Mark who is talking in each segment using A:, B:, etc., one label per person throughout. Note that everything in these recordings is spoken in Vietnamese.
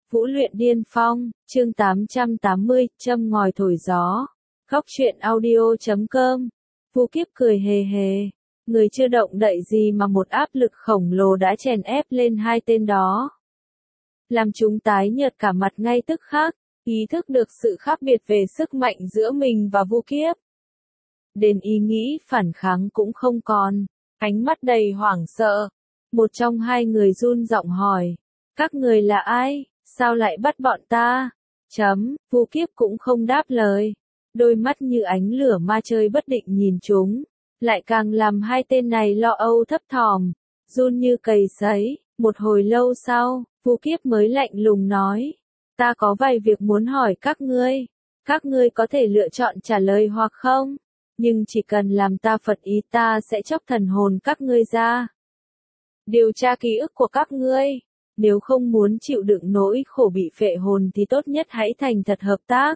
A: Vũ luyện điên phong, chương 880, châm ngòi thổi gió. Góc truyện audio.com. Vu Kiếp cười hề hề. Người chưa động đậy gì mà một áp lực khổng lồ đã chèn ép lên hai tên đó. Làm chúng tái nhợt cả mặt ngay tức khắc, ý thức được sự khác biệt về sức mạnh giữa mình và Vu Kiếp. Đến ý nghĩ phản kháng cũng không còn, ánh mắt đầy hoảng sợ. Một trong hai người run giọng hỏi, các người là ai, sao lại bắt bọn ta? Vu Kiếp cũng không đáp lời, đôi mắt như ánh lửa ma chơi bất định nhìn chúng, lại càng làm hai tên này lo âu thấp thỏm, run như cầy sấy. Một hồi lâu sau, Vu Kiếp mới lạnh lùng nói, ta có vài việc muốn hỏi các ngươi có thể lựa chọn trả lời hoặc không, nhưng chỉ cần làm ta phật ý ta sẽ chóc thần hồn các ngươi ra. Điều tra ký ức của các ngươi, nếu không muốn chịu đựng nỗi khổ bị phệ hồn thì tốt nhất hãy thành thật hợp tác.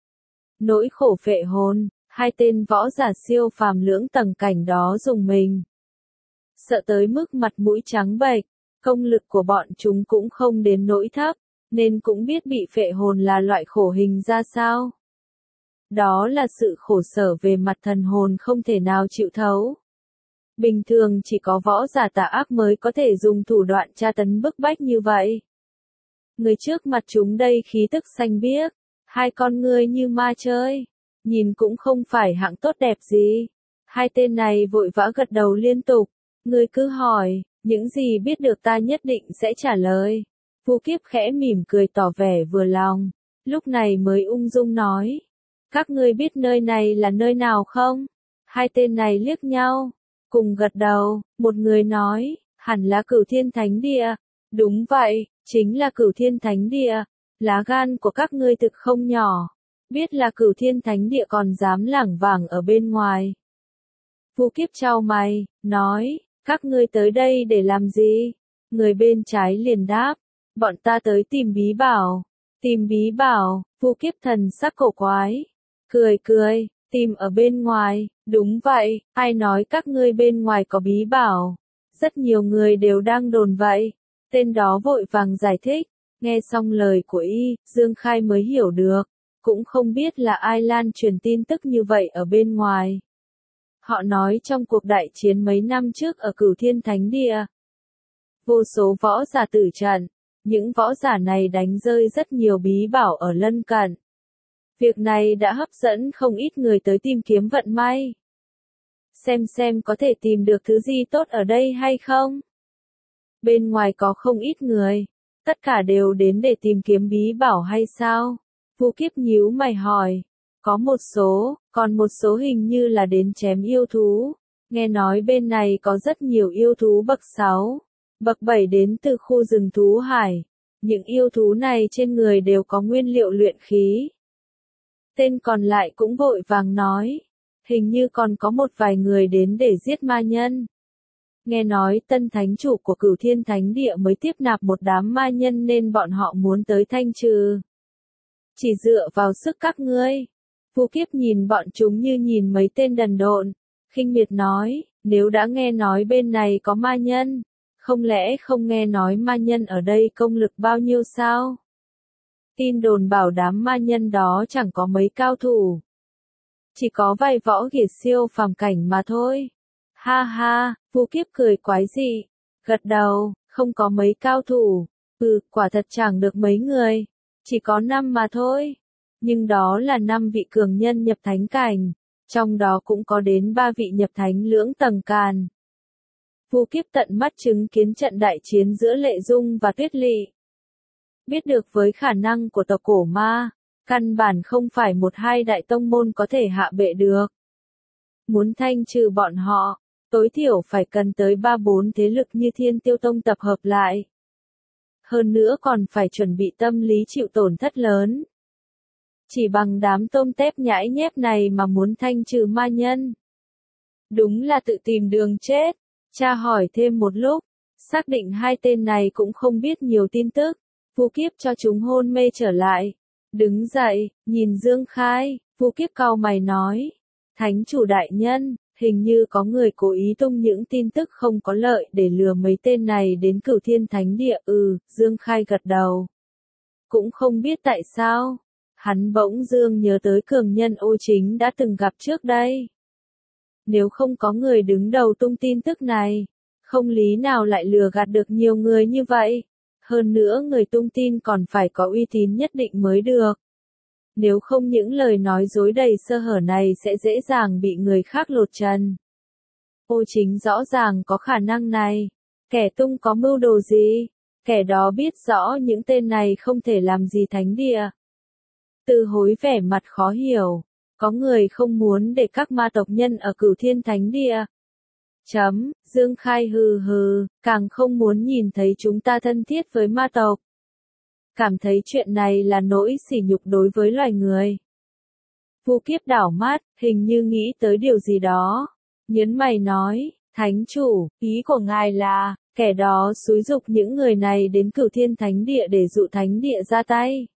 A: Nỗi khổ phệ hồn, hai tên võ giả siêu phàm lưỡng tầng cảnh đó dùng mình. Sợ tới mức mặt mũi trắng bệch, công lực của bọn chúng cũng không đến nỗi thấp, nên cũng biết bị phệ hồn là loại khổ hình ra sao. Đó là sự khổ sở về mặt thần hồn không thể nào chịu thấu. Bình thường chỉ có võ giả tà ác mới có thể dùng thủ đoạn tra tấn bức bách như vậy. Người trước mặt chúng đây khí tức xanh biếc, hai con ngươi như ma chơi, nhìn cũng không phải hạng tốt đẹp gì. Hai tên này vội vã gật đầu liên tục, ngươi cứ hỏi, những gì biết được ta nhất định sẽ trả lời. Vu Kiếp khẽ mỉm cười tỏ vẻ vừa lòng, lúc này mới ung dung nói, các ngươi biết nơi này là nơi nào không? Hai tên này liếc nhau, cùng gật đầu. Một người nói, hẳn là Cửu Thiên Thánh Địa. Đúng vậy, chính là Cửu Thiên Thánh Địa. Lá gan của các ngươi thực không nhỏ, biết là Cửu Thiên Thánh Địa còn dám lảng vảng ở bên ngoài. Vu Kiếp chau mày, nói, các ngươi tới đây để làm gì? Người bên trái liền đáp, bọn ta tới tìm bí bảo. Tìm bí bảo? Vu Kiếp thần sắc cổ quái, cười, tìm ở bên ngoài. Đúng vậy, ai nói các ngươi bên ngoài có bí bảo? Rất nhiều người đều đang đồn vậy. Tên đó vội vàng giải thích, nghe xong lời của y, Dương Khai mới hiểu được, cũng không biết là ai lan truyền tin tức như vậy ở bên ngoài. Họ nói trong cuộc đại chiến mấy năm trước ở Cửu Thiên Thánh Địa, vô số võ giả tử trận, những võ giả này đánh rơi rất nhiều bí bảo ở lân cận. Việc này đã hấp dẫn không ít người tới tìm kiếm vận may. Xem có thể tìm được thứ gì tốt ở đây hay không. Bên ngoài có không ít người, tất cả đều đến để tìm kiếm bí bảo hay sao? Vu Kiếp nhíu mày hỏi, có một số, còn một số hình như là đến chém yêu thú. Nghe nói bên này có rất nhiều yêu thú bậc 6, bậc 7 đến từ khu rừng thú hải. Những yêu thú này trên người đều có nguyên liệu luyện khí. Tên còn lại cũng vội vàng nói, hình như còn có một vài người đến để giết ma nhân. Nghe nói tân thánh chủ của Cửu Thiên Thánh Địa mới tiếp nạp một đám ma nhân nên bọn họ muốn tới thanh trừ. Chỉ dựa vào sức các ngươi. Vu Kiếp nhìn bọn chúng như nhìn mấy tên đần độn, khinh miệt nói, nếu đã nghe nói bên này có ma nhân, không lẽ không nghe nói ma nhân ở đây công lực bao nhiêu sao? Tin đồn bảo đám ma nhân đó chẳng có mấy cao thủ, chỉ có vài võ kiệt siêu phàm cảnh mà thôi. Ha ha, Vu Kiếp cười quái dị, gật đầu, không có mấy cao thủ, quả thật chẳng được mấy người, chỉ có 5 mà thôi. Nhưng đó là 5 vị cường nhân nhập thánh cảnh, trong đó cũng có đến 3 vị nhập thánh lưỡng tầng càn. Vu Kiếp tận mắt chứng kiến trận đại chiến giữa Lệ Dung và Tuyết Lị. Biết được với khả năng của tộc cổ ma, căn bản không phải một hai đại tông môn có thể hạ bệ được. Muốn thanh trừ bọn họ, tối thiểu phải cần tới 3-4 thế lực như Thiên Tiêu Tông tập hợp lại. Hơn nữa còn phải chuẩn bị tâm lý chịu tổn thất lớn. Chỉ bằng đám tôm tép nhãi nhép này mà muốn thanh trừ ma nhân, đúng là tự tìm đường chết. Tra hỏi thêm một lúc, xác định hai tên này cũng không biết nhiều tin tức. Vu Kiếp cho chúng hôn mê trở lại. Đứng dậy, nhìn Dương Khai, Vu Kiếp cau mày nói, Thánh chủ đại nhân, hình như có người cố ý tung những tin tức không có lợi để lừa mấy tên này đến Cửu Thiên Thánh Địa. Dương Khai gật đầu. Cũng không biết tại sao, hắn bỗng dưng nhớ tới cường nhân Ô Chính đã từng gặp trước đây. Nếu không có người đứng đầu tung tin tức này, không lý nào lại lừa gạt được nhiều người như vậy. Hơn nữa người tung tin còn phải có uy tín nhất định mới được. Nếu không những lời nói dối đầy sơ hở này sẽ dễ dàng bị người khác lột trần. Ô Chính rõ ràng có khả năng này. Kẻ tung có mưu đồ gì? Kẻ đó biết rõ những tên này không thể làm gì thánh địa. Từ Hối vẻ mặt khó hiểu. Có người không muốn để các ma tộc nhân ở Cửu Thiên Thánh Địa. Dương Khai hừ hừ, càng không muốn nhìn thấy chúng ta thân thiết với ma tộc. Cảm thấy chuyện này là nỗi sỉ nhục đối với loài người. Vu Kiếp đảo mắt, hình như nghĩ tới điều gì đó. Nhớn mày nói, Thánh chủ, ý của ngài là, kẻ đó xúi giục những người này đến Cửu Thiên Thánh Địa để dụ Thánh Địa ra tay.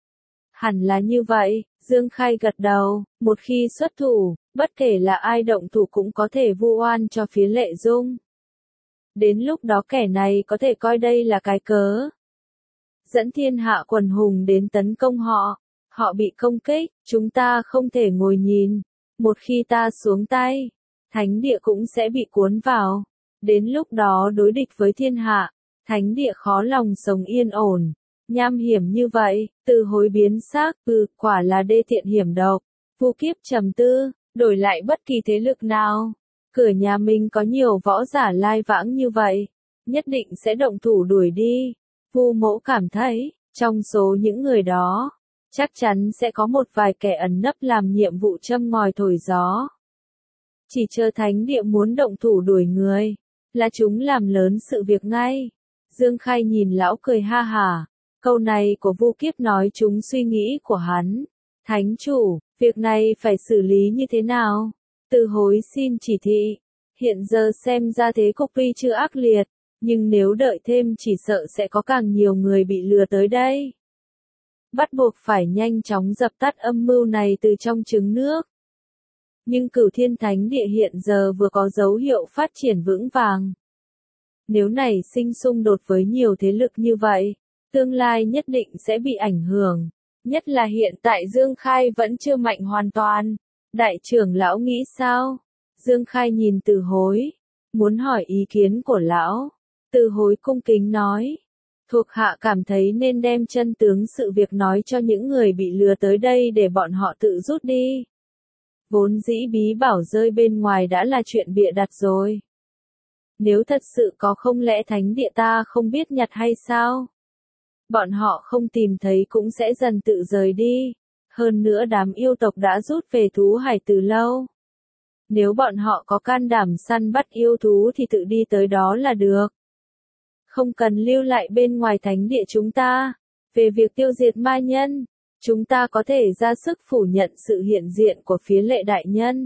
A: Hẳn là như vậy, Dương Khai gật đầu, một khi xuất thủ, bất kể là ai động thủ cũng có thể vu oan cho phía Lệ Dung. Đến lúc đó kẻ này có thể coi đây là cái cớ. Dẫn thiên hạ quần hùng đến tấn công họ. Họ bị công kích, chúng ta không thể ngồi nhìn. Một khi ta xuống tay, thánh địa cũng sẽ bị cuốn vào. Đến lúc đó đối địch với thiên hạ, thánh địa khó lòng sống yên ổn. Nham hiểm như vậy, Từ Hối biến sắc, quả là đê tiện hiểm độc. Vu Kiếp trầm tư, đổi lại bất kỳ thế lực nào. Cửa nhà mình có nhiều võ giả lai vãng như vậy, nhất định sẽ động thủ đuổi đi. Vu Mỗ cảm thấy, trong số những người đó, chắc chắn sẽ có một vài kẻ ẩn nấp làm nhiệm vụ châm ngòi thổi gió. Chỉ chờ thánh địa muốn động thủ đuổi người, là chúng làm lớn sự việc ngay. Dương Khai nhìn lão cười ha hả. Câu này của Vu Kiếp nói trúng suy nghĩ của hắn. Thánh chủ, việc này phải xử lý như thế nào? Từ Hối xin chỉ thị. Hiện giờ xem ra thế cục tuy chưa ác liệt, nhưng nếu đợi thêm chỉ sợ sẽ có càng nhiều người bị lừa tới đây. Bắt buộc phải nhanh chóng dập tắt âm mưu này từ trong trứng nước. Nhưng Cửu Thiên Thánh Địa hiện giờ vừa có dấu hiệu phát triển vững vàng. Nếu nảy sinh xung đột với nhiều thế lực như vậy, tương lai nhất định sẽ bị ảnh hưởng. Nhất là hiện tại Dương Khai vẫn chưa mạnh hoàn toàn. Đại trưởng lão nghĩ sao? Dương Khai nhìn Từ Hối, muốn hỏi ý kiến của lão. Từ Hối cung kính nói, thuộc hạ cảm thấy nên đem chân tướng sự việc nói cho những người bị lừa tới đây để bọn họ tự rút đi. Vốn dĩ bí bảo rơi bên ngoài đã là chuyện bịa đặt rồi. Nếu thật sự có không lẽ thánh địa ta không biết nhặt hay sao? Bọn họ không tìm thấy cũng sẽ dần tự rời đi. Hơn nữa đám yêu tộc đã rút về thú hải từ lâu. Nếu bọn họ có can đảm săn bắt yêu thú thì tự đi tới đó là được. Không cần lưu lại bên ngoài thánh địa chúng ta. Về việc tiêu diệt ma nhân, chúng ta có thể ra sức phủ nhận sự hiện diện của phía Lệ đại nhân.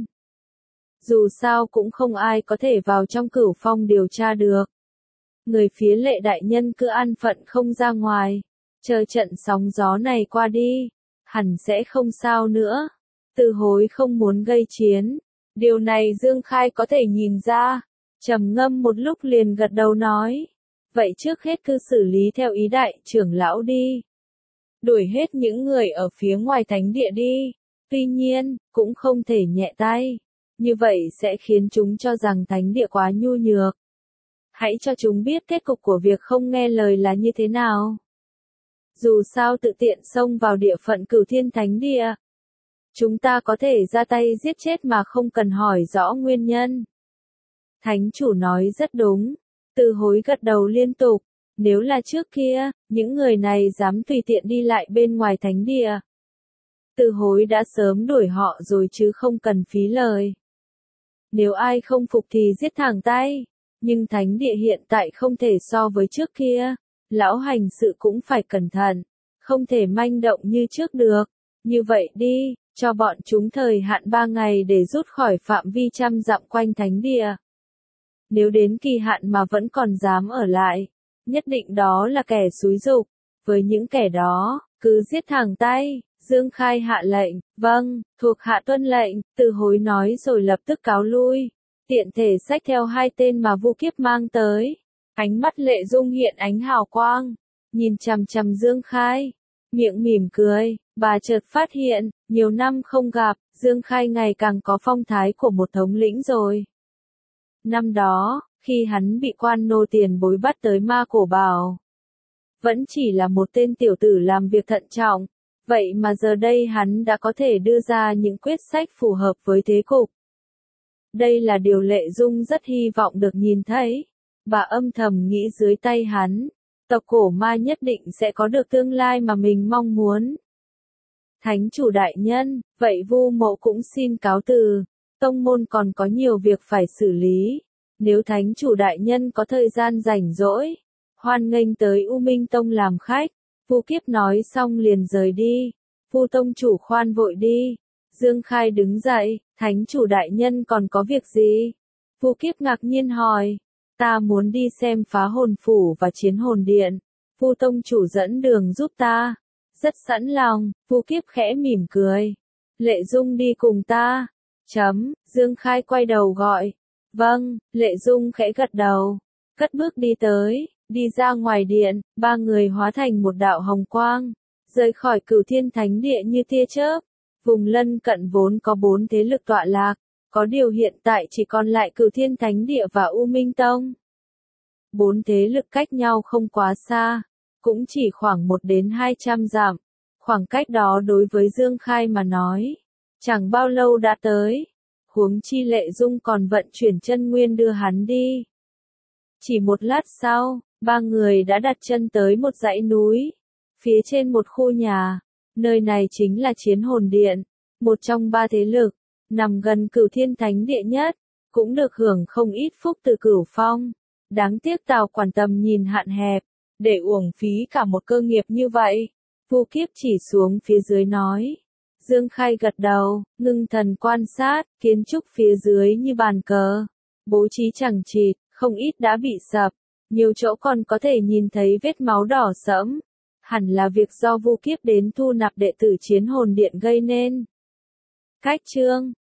A: Dù sao cũng không ai có thể vào trong Cửu Phong điều tra được. Người phía Lệ đại nhân cứ an phận không ra ngoài, chờ trận sóng gió này qua đi, hẳn sẽ không sao nữa. Từ Hối không muốn gây chiến. Điều này Dương Khai có thể nhìn ra. Trầm ngâm một lúc liền gật đầu nói. Vậy trước hết cứ xử lý theo ý đại trưởng lão đi. Đuổi hết những người ở phía ngoài thánh địa đi. Tuy nhiên, cũng không thể nhẹ tay. Như vậy sẽ khiến chúng cho rằng thánh địa quá nhu nhược. Hãy cho chúng biết kết cục của việc không nghe lời là như thế nào. Dù sao tự tiện xông vào địa phận Cửu Thiên Thánh Địa, chúng ta có thể ra tay giết chết mà không cần hỏi rõ nguyên nhân. Thánh chủ nói rất đúng. Từ Hối gật đầu liên tục. Nếu là trước kia, những người này dám tùy tiện đi lại bên ngoài thánh địa, Từ Hối đã sớm đuổi họ rồi chứ không cần phí lời. Nếu ai không phục thì giết thẳng tay. Nhưng thánh địa hiện tại không thể so với trước kia. Lão hành sự cũng phải cẩn thận. Không thể manh động như trước được. Như vậy đi, cho bọn chúng thời hạn 3 ngày để rút khỏi phạm vi 100 dặm quanh thánh địa. Nếu đến kỳ hạn mà vẫn còn dám ở lại, nhất định đó là kẻ xúi giục. Với những kẻ đó, cứ giết thẳng tay. Dương Khai hạ lệnh, vâng, thuộc hạ tuân lệnh. Từ Hối nói rồi lập tức cáo lui. Tiện thể xách theo 2 tên mà Vu Kiếp mang tới. Ánh mắt Lệ Dung hiện ánh hào quang, nhìn chằm chằm Dương Khai. Miệng mỉm cười, bà chợt phát hiện, nhiều năm không gặp, Dương Khai ngày càng có phong thái của một thống lĩnh rồi. Năm đó, khi hắn bị quan nô tiền bối bắt tới Ma Cổ Bảo, vẫn chỉ là một tên tiểu tử làm việc thận trọng, vậy mà giờ đây hắn đã có thể đưa ra những quyết sách phù hợp với thế cục. Đây là điều Lệ Dung rất hy vọng được nhìn thấy. Bà âm thầm nghĩ dưới tay hắn, tộc cổ ma nhất định sẽ có được tương lai mà mình mong muốn. Thánh chủ đại nhân, vậy Vu Mộ cũng xin cáo từ, tông môn còn có nhiều việc phải xử lý. Nếu thánh chủ đại nhân có thời gian rảnh rỗi, hoan nghênh tới U Minh Tông làm khách. Vu Kiếp nói xong liền rời đi. Vu tông chủ khoan vội đi. Dương Khai đứng dậy, thánh chủ đại nhân còn có việc gì? Vu Kiếp ngạc nhiên hỏi. Ta muốn đi xem Phá Hồn Phủ và Chiến Hồn Điện. Vu tông chủ dẫn đường giúp ta. Rất sẵn lòng, Vu Kiếp khẽ mỉm cười. Lệ Dung đi cùng ta. Dương Khai quay đầu gọi. Vâng, Lệ Dung khẽ gật đầu. Cất bước đi tới, đi ra ngoài điện, ba người hóa thành một đạo hồng quang, rời khỏi Cửu Thiên Thánh Địa như tia chớp. Vùng lân cận vốn có 4 thế lực tọa lạc, có điều hiện tại chỉ còn lại Cửu Thiên Thánh Địa và U Minh Tông. 4 thế lực cách nhau không quá xa, cũng chỉ khoảng 1 đến 200 dặm. Khoảng cách đó đối với Dương Khai mà nói, chẳng bao lâu đã tới. Huống chi Lệ Dung còn vận chuyển chân nguyên đưa hắn đi. Chỉ một lát sau, ba người đã đặt chân tới một dãy núi, phía trên một khu nhà. Nơi này chính là Chiến Hồn Điện, một trong 3 thế lực, nằm gần Cửu Thiên Thánh Địa nhất, cũng được hưởng không ít phúc từ Cửu Phong. Đáng tiếc Tào Quản tầm nhìn hạn hẹp, để uổng phí cả một cơ nghiệp như vậy. Vu Kiếp chỉ xuống phía dưới nói. Dương Khai gật đầu, ngưng thần quan sát, kiến trúc phía dưới như bàn cờ, bố trí chằng chịt, không ít đã bị sập, nhiều chỗ còn có thể nhìn thấy vết máu đỏ sẫm. Hẳn là việc do Vu Kiếp đến thu nạp đệ tử Chiến Hồn Điện gây nên. Cách chương